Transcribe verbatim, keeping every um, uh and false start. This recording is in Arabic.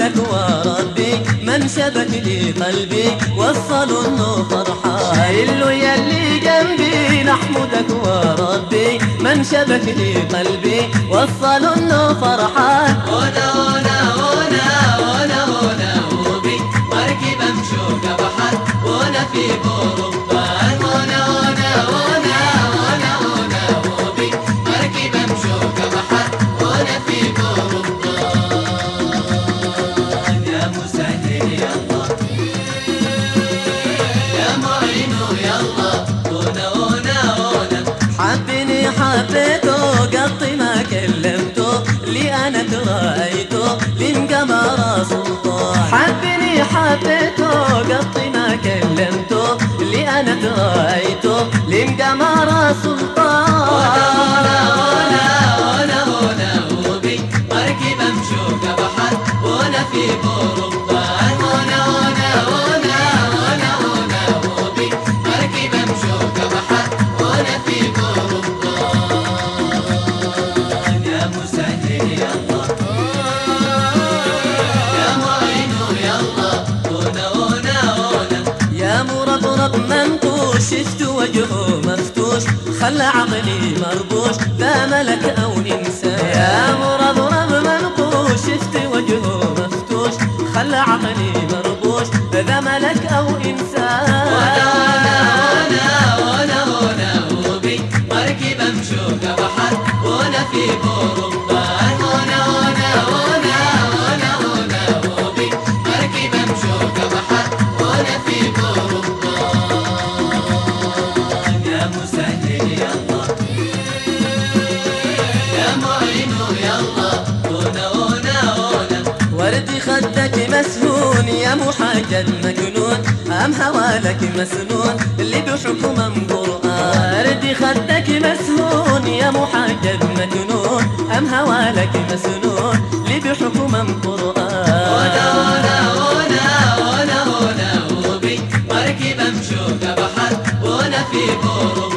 نحمدك وربي من شبك لي قلبي وصلوا انه فرحان. اللو يلي جنبي نحمدك وربي من شبك لي قلبي وصلوا انه فرحان. هنا هنا هنا هنا هنا وبي مركبة مشوقة بحر هنا في بوربان. هنا هنا هنا هنا هنا وبي مركبة مشوقة بحر هنا في بوربان. يا مسهل يلا يا معين يلا هنا هنا هنا. حبني حبيته قطي ما كلمته لي انا ترايته لمقمر سلطان. حبني حبيته قطي ما كلمته لي انا ترايته لمقمر سلطان. هنا هنا هنا هنا وبي مركبة مشوقة بحر هنا في بوربان. هنا هنا هنا هنا هنا وبي مركبة مشوقة بحر هنا في بوربان. يا مسهل يلا يا معين يلا هنا هنا هنا. يا مربرب منقوش شفت وجهه مفتوش خلى عقلي مربوش ذا ملك او انسان. يا مربرب منقوش شفت وجهه مفتوش خلى عقلي مربوش ذا ملك او انسان. هنا هنا هنا هنا وبي مركبة مشوقة بحر هنا في بوربان. هنا هنا هنا هنا هنا وبي مركبة مشوقة بحر هنا في بوربان. يا مسهل يلا يا معين يلا هنا هنا هنا. وردي خدك مسهون يا محجد مجنون أم هوالك مسنون اللي بحكم قرآن. وردي خدك مسهون يا محجد مجنون أم هوالك مسنون اللي بحكم قرآن. هنا هنا هنا هنا هنا وبي مركبة مشوقة بحر هنا في بوربان.